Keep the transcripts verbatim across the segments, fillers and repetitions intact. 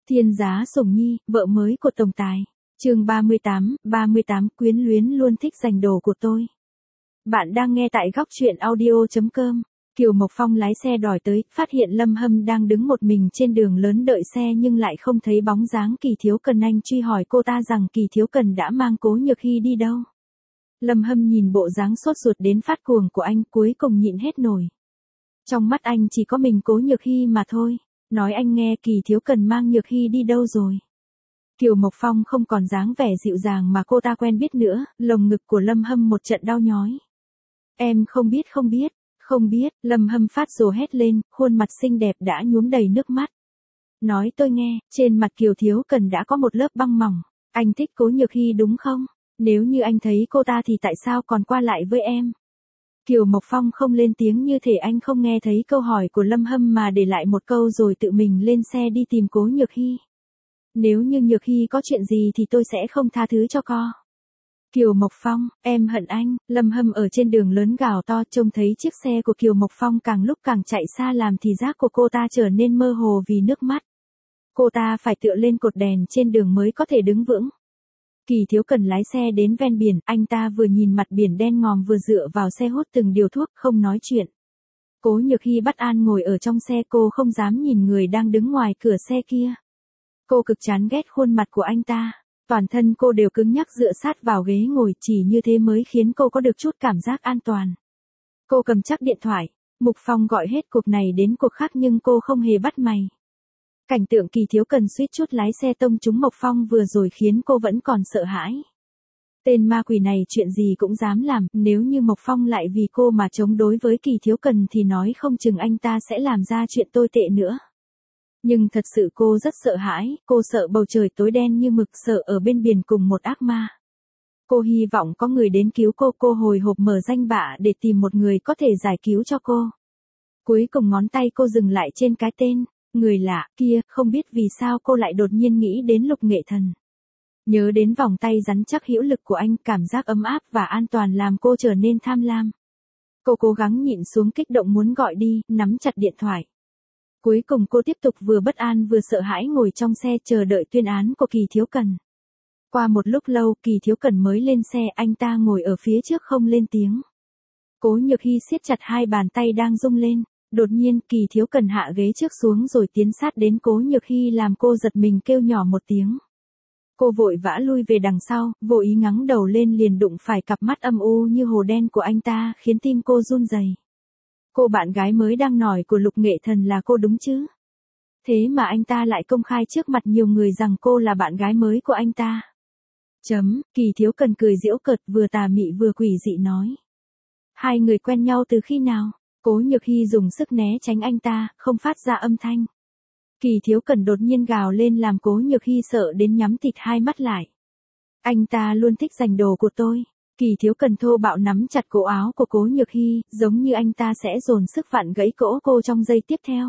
Thiên giá sủng nhi, vợ mới của tổng tài. Chương ba mươi tám, ba mươi tám quyến luyến luôn thích giành đồ của tôi. Bạn đang nghe tại góc truyện audio chấm com. Kiều Mộc Phong lái xe đòi tới, phát hiện Lâm Hâm đang đứng một mình trên đường lớn đợi xe nhưng lại không thấy bóng dáng Kỳ Thiếu Cần. Anh truy hỏi cô ta rằng Kỳ Thiếu Cần đã mang Cố Nhược Hy đi đâu. Lâm Hâm nhìn bộ dáng sốt ruột đến phát cuồng của anh, cuối cùng nhịn hết nổi. Trong mắt anh chỉ có mình Cố Nhược Hy mà thôi. Nói anh nghe, Kỳ Thiếu Cần mang Nhược Hy đi đâu rồi. Kiều Mộc Phong không còn dáng vẻ dịu dàng mà cô ta quen biết nữa, lồng ngực của Lâm Hâm một trận đau nhói. Em không biết không biết, không biết, Lâm Hâm phát rồ hét lên, khuôn mặt xinh đẹp đã nhuốm đầy nước mắt. Nói tôi nghe, trên mặt Kiều Thiếu Cần đã có một lớp băng mỏng. Anh thích Cố Nhược Hy đúng không? Nếu như anh thấy cô ta thì tại sao còn qua lại với em? Kiều Mộc Phong không lên tiếng, như thể anh không nghe thấy câu hỏi của Lâm Hâm mà để lại một câu rồi tự mình lên xe đi tìm Cố Nhược Hy. Nếu như Nhược Hy có chuyện gì thì tôi sẽ không tha thứ cho co. Kiều Mộc Phong, em hận anh. Lâm Hâm ở trên đường lớn gào to, trông thấy chiếc xe của Kiều Mộc Phong càng lúc càng chạy xa làm thì giác của cô ta trở nên mơ hồ vì nước mắt. Cô ta phải tựa lên cột đèn trên đường mới có thể đứng vững. Kỳ Thiếu Cần lái xe đến ven biển, anh ta vừa nhìn mặt biển đen ngòm vừa dựa vào xe hút từng điều thuốc, không nói chuyện. Cố Nhược Hy bất an ngồi ở trong xe, cô không dám nhìn người đang đứng ngoài cửa xe kia. Cô cực chán ghét khuôn mặt của anh ta, toàn thân cô đều cứng nhắc dựa sát vào ghế ngồi, chỉ như thế mới khiến cô có được chút cảm giác an toàn. Cô cầm chắc điện thoại, Mục Phong gọi hết cuộc này đến cuộc khác nhưng cô không hề bắt mày. Cảnh tượng Kỳ Thiếu Cần suýt chút lái xe tông trúng Mộc Phong vừa rồi khiến cô vẫn còn sợ hãi. Tên ma quỷ này chuyện gì cũng dám làm, nếu như Mộc Phong lại vì cô mà chống đối với Kỳ Thiếu Cần thì nói không chừng anh ta sẽ làm ra chuyện tồi tệ nữa. Nhưng thật sự cô rất sợ hãi, cô sợ bầu trời tối đen như mực, sợ ở bên biển cùng một ác ma. Cô hy vọng có người đến cứu cô, cô hồi hộp mở danh bạ để tìm một người có thể giải cứu cho cô. Cuối cùng ngón tay cô dừng lại trên cái tên, người lạ kia, không biết vì sao cô lại đột nhiên nghĩ đến Lục Nghệ Thần. Nhớ đến vòng tay rắn chắc hữu lực của anh, cảm giác ấm áp và an toàn làm cô trở nên tham lam. Cô cố gắng nhịn xuống kích động muốn gọi đi, nắm chặt điện thoại. Cuối cùng cô tiếp tục vừa bất an vừa sợ hãi ngồi trong xe chờ đợi tuyên án của Kỳ Thiếu Cần. Qua một lúc lâu, Kỳ Thiếu Cần mới lên xe, anh ta ngồi ở phía trước không lên tiếng. Cố Nhược Hy siết chặt hai bàn tay đang rung lên, đột nhiên Kỳ Thiếu Cần hạ ghế trước xuống rồi tiến sát đến Cố Nhược Hy làm cô giật mình kêu nhỏ một tiếng. Cô vội vã lui về đằng sau, vô ý ngẩng đầu lên liền đụng phải cặp mắt âm u như hồ đen của anh ta khiến tim cô run rẩy. Cô bạn gái mới đang nổi của Lục Nghệ Thần là cô đúng chứ? Thế mà anh ta lại công khai trước mặt nhiều người rằng cô là bạn gái mới của anh ta. Chấm, Kỳ Thiếu Cần cười giễu cợt vừa tà mị vừa quỷ dị nói. Hai người quen nhau từ khi nào? Cố Nhược Hy dùng sức né tránh anh ta, không phát ra âm thanh. Kỳ Thiếu Cần đột nhiên gào lên làm Cố Nhược Hy sợ đến nhắm thịt hai mắt lại. Anh ta luôn thích giành đồ của tôi. Kỳ Thiếu Cần thô bạo nắm chặt cổ áo của Cố Nhược Hy, giống như anh ta sẽ dồn sức vặn gãy cổ cô trong giây tiếp theo.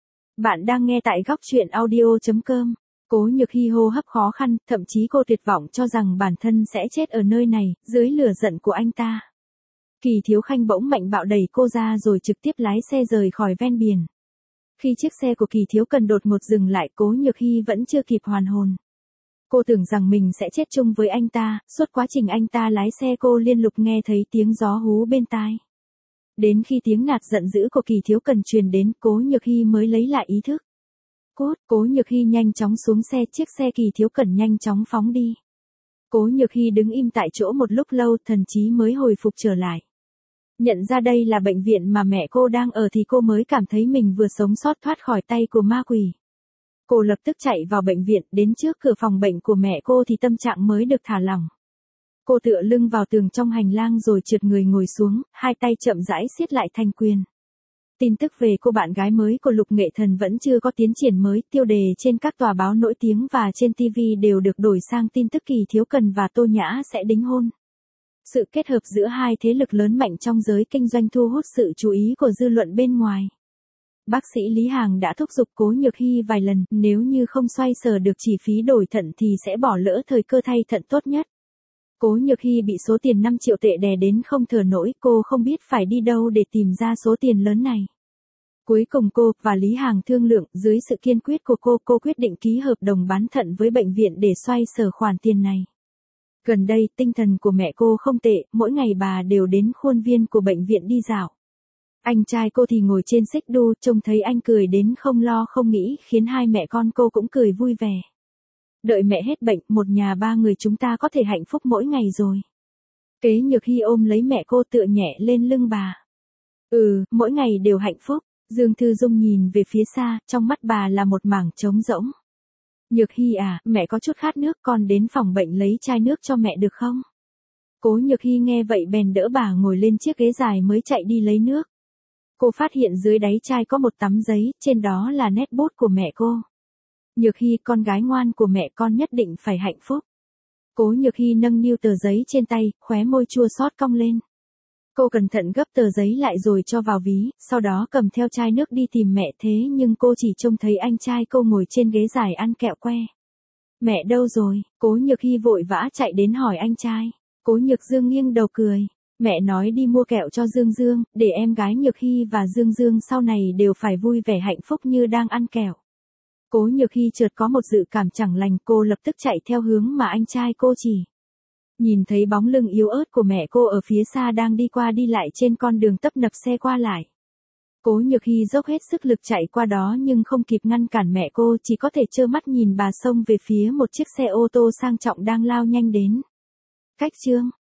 Bạn đang nghe tại góc truyện audio chấm com. Cố Nhược Hy hô hấp khó khăn, thậm chí cô tuyệt vọng cho rằng bản thân sẽ chết ở nơi này, dưới lửa giận của anh ta. Kỳ Thiếu Khanh bỗng mạnh bạo đẩy cô ra rồi trực tiếp lái xe rời khỏi ven biển. Khi chiếc xe của Kỳ Thiếu Cần đột ngột dừng lại, Cố Nhược Hy vẫn chưa kịp hoàn hồn. Cô tưởng rằng mình sẽ chết chung với anh ta, suốt quá trình anh ta lái xe cô liên tục nghe thấy tiếng gió hú bên tai. Đến khi tiếng nạt giận dữ của Kỳ Thiếu Cần truyền đến, Cố Nhược Hy mới lấy lại ý thức. Cốt, Cố Nhược Hy nhanh chóng xuống xe, chiếc xe Kỳ Thiếu Cần nhanh chóng phóng đi. Cố Nhược Hy đứng im tại chỗ một lúc lâu, thần trí mới hồi phục trở lại. Nhận ra đây là bệnh viện mà mẹ cô đang ở thì cô mới cảm thấy mình vừa sống sót thoát khỏi tay của ma quỷ. Cô lập tức chạy vào bệnh viện, đến trước cửa phòng bệnh của mẹ cô thì tâm trạng mới được thả lỏng. Cô tựa lưng vào tường trong hành lang rồi trượt người ngồi xuống, hai tay chậm rãi siết lại thành quyền. Tin tức về cô bạn gái mới của Lục Nghệ Thần vẫn chưa có tiến triển mới, tiêu đề trên các tòa báo nổi tiếng và trên ti vi đều được đổi sang tin tức Kỳ Thiếu Cần và Tô Nhã sẽ đính hôn. Sự kết hợp giữa hai thế lực lớn mạnh trong giới kinh doanh thu hút sự chú ý của dư luận bên ngoài. Bác sĩ Lý Hàng đã thúc giục Cố Nhược Hy vài lần, nếu như không xoay sở được chi phí đổi thận thì sẽ bỏ lỡ thời cơ thay thận tốt nhất. Cố Nhược Hy bị số tiền năm triệu tệ đè đến không thở nổi, cô không biết phải đi đâu để tìm ra số tiền lớn này. Cuối cùng cô và Lý Hàng thương lượng, dưới sự kiên quyết của cô, cô quyết định ký hợp đồng bán thận với bệnh viện để xoay sở khoản tiền này. Gần đây, tinh thần của mẹ cô không tệ, mỗi ngày bà đều đến khuôn viên của bệnh viện đi dạo. Anh trai cô thì ngồi trên xích đu, trông thấy anh cười đến không lo không nghĩ, khiến hai mẹ con cô cũng cười vui vẻ. Đợi mẹ hết bệnh, một nhà ba người chúng ta có thể hạnh phúc mỗi ngày rồi. Kế Nhược Hy ôm lấy mẹ cô tựa nhẹ lên lưng bà. Ừ, mỗi ngày đều hạnh phúc. Dương Thư Dung nhìn về phía xa, trong mắt bà là một mảng trống rỗng. Nhược Hy à, mẹ có chút khát nước, con đến phòng bệnh lấy chai nước cho mẹ được không? Cố Nhược Hy nghe vậy bèn đỡ bà ngồi lên chiếc ghế dài mới chạy đi lấy nước. Cô phát hiện dưới đáy chai có một tấm giấy, trên đó là nét bút của mẹ cô. Nhược Hy, con gái ngoan của mẹ, con nhất định phải hạnh phúc. Cố Nhược Hy nâng niu tờ giấy trên tay, khóe môi chua xót cong lên. Cô cẩn thận gấp tờ giấy lại rồi cho vào ví, sau đó cầm theo chai nước đi tìm mẹ, thế nhưng cô chỉ trông thấy anh trai cô ngồi trên ghế dài ăn kẹo que. Mẹ đâu rồi? Cố Nhược Hy vội vã chạy đến hỏi anh trai. Cố Nhược Dương nghiêng đầu cười. Mẹ nói đi mua kẹo cho Dương Dương, để em gái Nhược Hy và Dương Dương sau này đều phải vui vẻ hạnh phúc như đang ăn kẹo. Cố Nhược Hy chợt có một dự cảm chẳng lành, cô lập tức chạy theo hướng mà anh trai cô chỉ. Nhìn thấy bóng lưng yếu ớt của mẹ cô ở phía xa đang đi qua đi lại trên con đường tấp nập xe qua lại. Cố Nhược Hy dốc hết sức lực chạy qua đó nhưng không kịp ngăn cản mẹ cô, chỉ có thể trơ mắt nhìn bà xông về phía một chiếc xe ô tô sang trọng đang lao nhanh đến. Cách chương